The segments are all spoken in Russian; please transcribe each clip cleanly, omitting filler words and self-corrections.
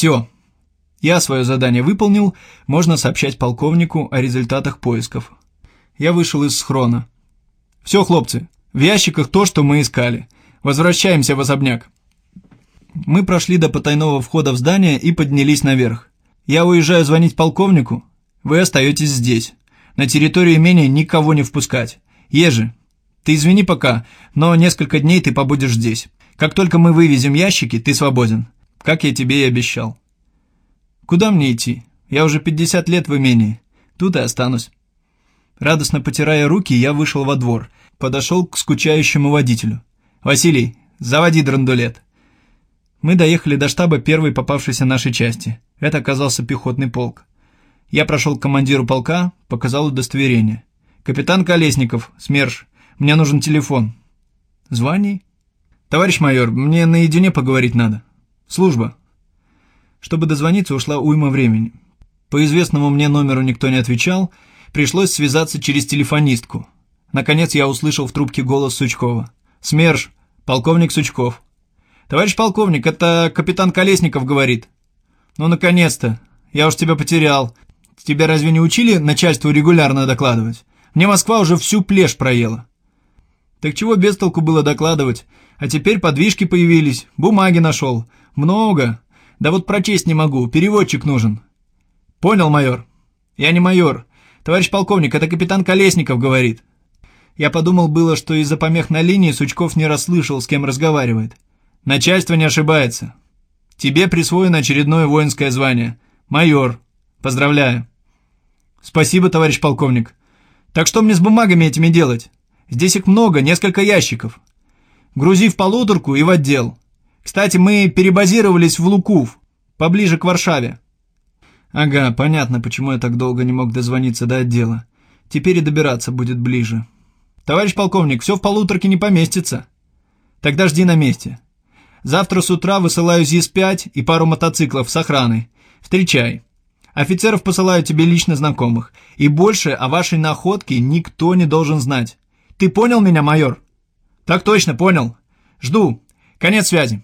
Все. Я свое задание выполнил, можно сообщать полковнику о результатах поисков. Я вышел из схрона. Все, хлопцы, в ящиках то, что мы искали. Возвращаемся в особняк. Мы прошли до потайного входа в здание и поднялись наверх. Я уезжаю звонить полковнику, вы остаетесь здесь. На территорию имения никого не впускать. Ежи, ты извини пока, но несколько дней ты побудешь здесь. Как только мы вывезем ящики, ты свободен. Как я тебе и обещал. Куда мне идти? Я уже 50 лет в имении. Тут и останусь. Радостно потирая руки, я вышел во двор. Подошел к скучающему водителю. Василий, заводи драндулет. Мы доехали до штаба первой попавшейся нашей части. Это оказался пехотный полк. Я прошел к командиру полка, показал удостоверение. «Капитан Колесников, СМЕРШ, мне нужен телефон». «Звони». «Товарищ майор, мне наедине поговорить надо. Служба». Чтобы дозвониться, ушла уйма времени. По известному мне номеру никто не отвечал, пришлось связаться через телефонистку. Наконец я услышал в трубке голос Сучкова. «СМЕРШ, полковник Сучков». «Товарищ полковник, это капитан Колесников говорит». «Ну, наконец-то, я уж тебя потерял. Тебя разве не учили начальству регулярно докладывать? Мне Москва уже всю плешь проела». «Так чего без толку было докладывать? А теперь подвижки появились, бумаги нашел. Много. Да вот прочесть не могу, переводчик нужен». «Понял, майор». «Я не майор. Товарищ полковник, это капитан Колесников говорит». Я подумал было, что из-за помех на линии Сучков не расслышал, с кем разговаривает. «Начальство не ошибается. Тебе присвоено очередное воинское звание. Майор. Поздравляю». «Спасибо, товарищ полковник. Так что мне с бумагами этими делать? Здесь их много, несколько ящиков. Грузи в полуторку и в отдел. Кстати, мы перебазировались в Лукув, поближе к Варшаве». «Ага, понятно, почему я так долго не мог дозвониться до отдела. Теперь и добираться будет ближе». «Товарищ полковник, все в полуторке не поместится». «Тогда жди на месте. Завтра с утра высылаю ЗИС-5 и пару мотоциклов с охраной. Встречай. Офицеров посылаю тебе лично знакомых. И больше о вашей находке никто не должен знать. Ты понял меня, майор?» «Так точно, понял. Жду. Конец связи».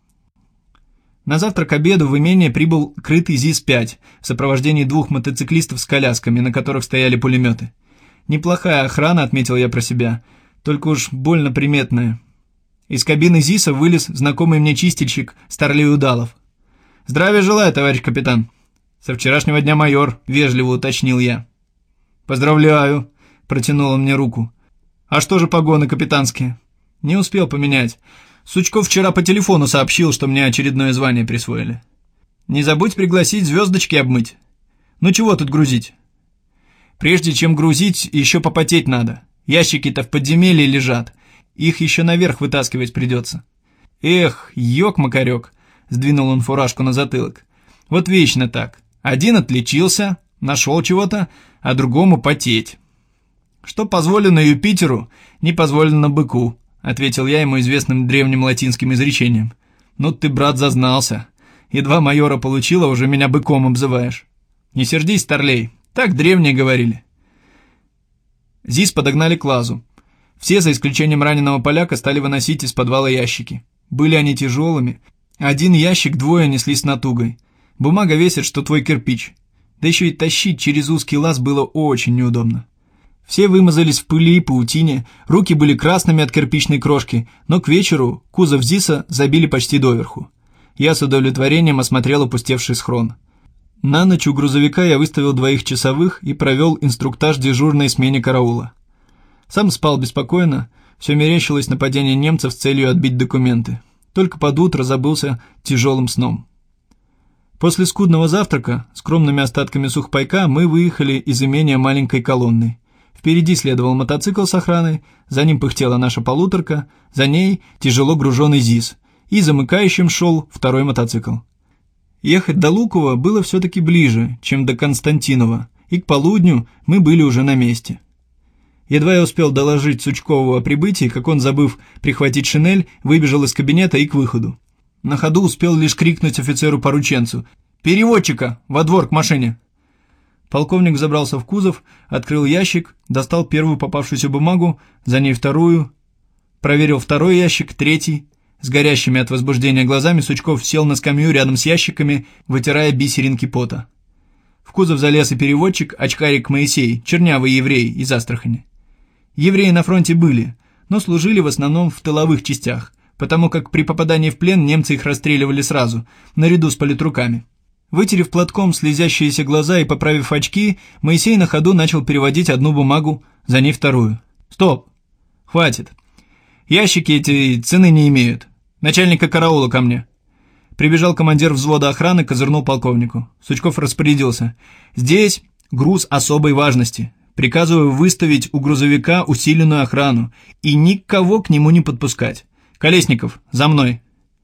На завтра к обеду в имение прибыл крытый ЗИС-5 в сопровождении 2 мотоциклистов с колясками, на которых стояли пулеметы. Неплохая охрана, отметил я про себя, только уж больно приметная. Из кабины ЗИСа вылез знакомый мне чистильщик Старлей Удалов. «Здравия желаю, товарищ капитан». «Со вчерашнего дня майор», — вежливо уточнил я. «Поздравляю», — протянул он мне руку. «А что же погоны капитанские?» «Не успел поменять. Сучков вчера по телефону сообщил, что мне очередное звание присвоили». «Не забудь пригласить звездочки обмыть». «Ну чего тут грузить?» «Прежде чем грузить, еще попотеть надо. Ящики-то в подземелье лежат. Их еще наверх вытаскивать придется». «Эх, ёк-макарёк», — сдвинул он фуражку на затылок. «Вот вечно так. Один отличился, нашел чего-то, а другому потеть». «Что позволено Юпитеру, не позволено быку», — ответил я ему известным древним латинским изречением. «Ну ты, брат, зазнался. Едва майора получила, уже меня быком обзываешь». «Не сердись, Старлей, так древние говорили». ЗИС подогнали к лазу. Все, за исключением раненого поляка, стали выносить из подвала ящики. Были они тяжелыми. Один ящик 2 несли с натугой. Бумага весит, что твой кирпич. Да еще и тащить через узкий лаз было очень неудобно. Все вымазались в пыли и паутине, руки были красными от кирпичной крошки, но к вечеру кузов ЗИСа забили почти доверху. Я с удовлетворением осмотрел опустевший схрон. На ночь у грузовика я выставил 2 часовых и провел инструктаж дежурной смене караула. Сам спал беспокойно, все мерещилось нападение немцев с целью отбить документы. Только под утро забылся тяжелым сном. После скудного завтрака, скромными остатками сухпайка, мы выехали из имения маленькой колонной. Впереди следовал мотоцикл с охраной, за ним пыхтела наша полуторка, за ней тяжело груженный ЗИС, и замыкающим шел 2 мотоцикл. Ехать до Лукова было все-таки ближе, чем до Константинова, и к полудню мы были уже на месте. Едва я успел доложить Сучкову о прибытии, как он, забыв прихватить шинель, выбежал из кабинета и к выходу. На ходу успел лишь крикнуть офицеру-порученцу: «Переводчика! Во двор к машине!» Полковник забрался в кузов, открыл ящик, достал первую попавшуюся бумагу, за ней 2, проверил 2 ящик, 3, С горящими от возбуждения глазами Сучков сел на скамью рядом с ящиками, вытирая бисеринки пота. В кузов залез и переводчик, очкарик Моисей, чернявый еврей из Астрахани. Евреи на фронте были, но служили в основном в тыловых частях, потому как при попадании в плен немцы их расстреливали сразу, наряду с политруками. Вытерев платком слезящиеся глаза и поправив очки, Моисей на ходу начал переводить одну бумагу, за ней вторую. «Стоп! Хватит! Ящики эти цены не имеют. Начальника караула ко мне». Прибежал командир взвода охраны, козырнул полковнику. Сучков распорядился. «Здесь груз особой важности. Приказываю выставить у грузовика усиленную охрану и никого к нему не подпускать. Колесников, за мной».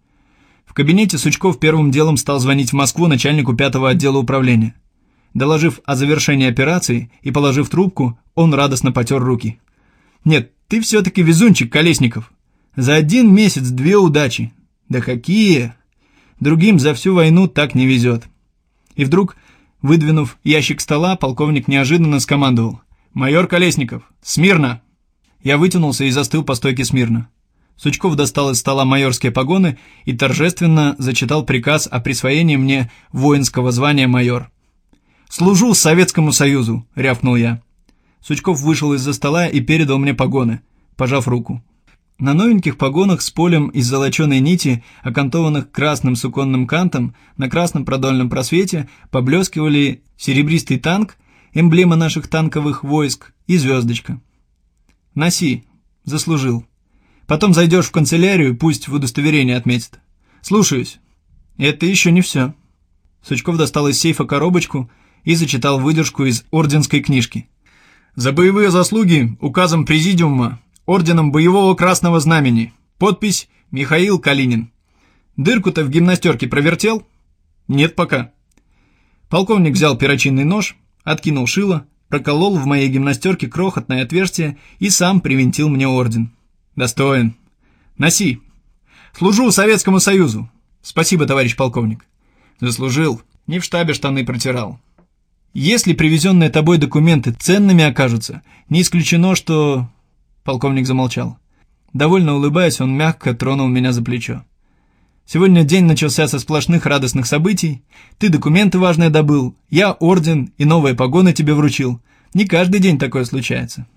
В кабинете Сучков первым делом стал звонить в Москву начальнику 5-го отдела управления. Доложив о завершении операции и положив трубку, он радостно потер руки. «Нет, ты все-таки везунчик, Колесников. За 1 месяц 2 удачи. Да какие! Другим за всю войну так не везет». И вдруг, выдвинув ящик стола, полковник неожиданно скомандовал. «Майор Колесников, смирно!» Я вытянулся и застыл по стойке смирно. Сучков достал из стола майорские погоны и торжественно зачитал приказ о присвоении мне воинского звания майор. «Служу Советскому Союзу!» — рявкнул я. Сучков вышел из-за стола и передал мне погоны, пожав руку. На новеньких погонах с полем из золоченой нити, окантованных красным суконным кантом, на красном продольном просвете поблескивали серебристый танк, эмблема наших танковых войск, и звездочка. «Носи, заслужил. Потом зайдешь в канцелярию, пусть в удостоверении отметят. Слушаюсь». «Это еще не все». Сучков достал из сейфа коробочку и зачитал выдержку из орденской книжки. «За боевые заслуги указом Президиума орденом Боевого Красного Знамени. Подпись Михаил Калинин. Дырку-то в гимнастерке провертел?» «Нет пока». Полковник взял перочинный нож, откинул шило, проколол в моей гимнастерке крохотное отверстие и сам привинтил мне орден. «Достоин. Носи. Служу Советскому Союзу. Спасибо, товарищ полковник». «Заслужил. Не в штабе штаны протирал». «Если привезенные тобой документы ценными окажутся, не исключено, что...» Полковник замолчал. Довольно улыбаясь, он мягко тронул меня за плечо. «Сегодня день начался со сплошных радостных событий. Ты документы важные добыл, я орден и новые погоны тебе вручил. Не каждый день такое случается».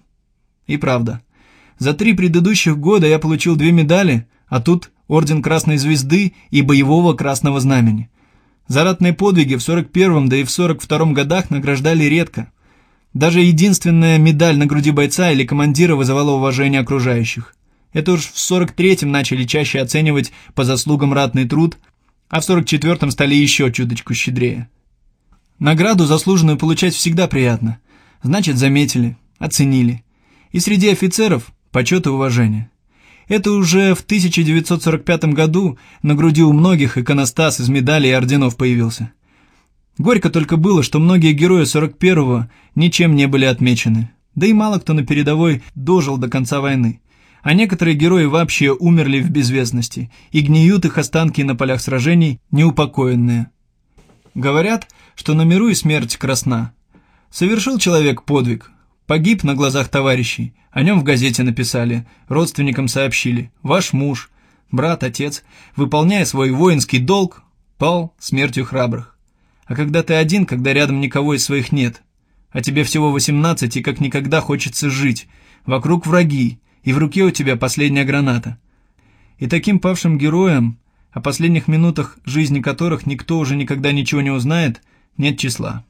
И правда. За 3 предыдущих года я получил 2 медали, а тут орден Красной Звезды и Боевого Красного Знамени. За ратные подвиги в 41-м, да и в 42-м годах награждали редко. Даже единственная медаль на груди бойца или командира вызывала уважение окружающих. Это уж в 43-м начали чаще оценивать по заслугам ратный труд, а в 44-м стали еще чуточку щедрее. Награду заслуженную получать всегда приятно. Значит, заметили, оценили. И среди офицеров почет и уважение. Это уже в 1945 году на груди у многих иконостас из медалей и орденов появился. Горько только было, что многие герои 41-го ничем не были отмечены. Да и мало кто на передовой дожил до конца войны. А некоторые герои вообще умерли в безвестности, и гниют их останки на полях сражений неупокоенные. Говорят, что на миру и смерть красна. Совершил человек подвиг, погиб на глазах товарищей, о нем в газете написали, родственникам сообщили. Ваш муж, брат, отец, выполняя свой воинский долг, пал смертью храбрых. А когда ты один, когда рядом никого из своих нет, а тебе всего 18 и как никогда хочется жить, вокруг враги, и в руке у тебя последняя граната. И таким павшим героям, о последних минутах жизни которых никто уже никогда ничего не узнает, нет числа.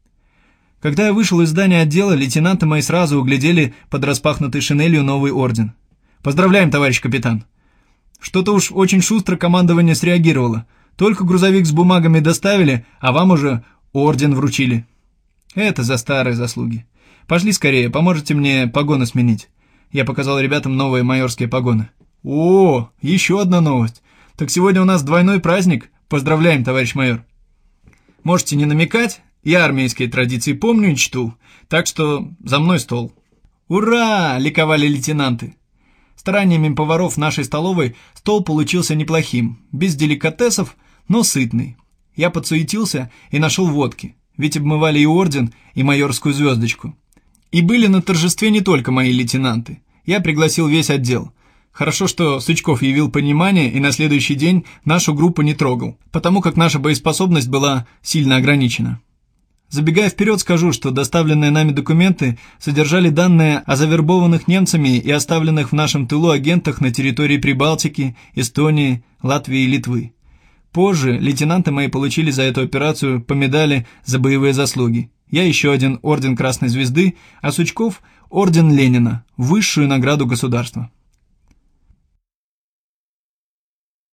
Когда я вышел из здания отдела, лейтенанты мои сразу углядели под распахнутой шинелью новый орден. «Поздравляем, товарищ капитан!» Что-то уж очень шустро командование среагировало. Только грузовик с бумагами доставили, а вам уже орден вручили. Это за старые заслуги. Пошли скорее, поможете мне погоны сменить. Я показал ребятам новые майорские погоны. О, еще одна новость. Так сегодня у нас двойной праздник. Поздравляем, товарищ майор. Можете не намекать, я армейские традиции помню и чту, так что за мной стол. Ура! Ликовали лейтенанты. Стараниями поваров нашей столовой стол получился неплохим, без деликатесов, но сытный. Я подсуетился и нашел водки, ведь обмывали и орден, и майорскую звездочку. И были на торжестве не только мои лейтенанты. Я пригласил весь отдел. Хорошо, что Сычков явил понимание и на следующий день нашу группу не трогал, потому как наша боеспособность была сильно ограничена. Забегая вперед, скажу, что доставленные нами документы содержали данные о завербованных немцами и оставленных в нашем тылу агентах на территории Прибалтики, Эстонии, Латвии и Литвы. Позже лейтенанты мои получили за эту операцию по медали за боевые заслуги. Я еще один орден Красной Звезды, а Сычков – орден Ленина, высшую награду государства.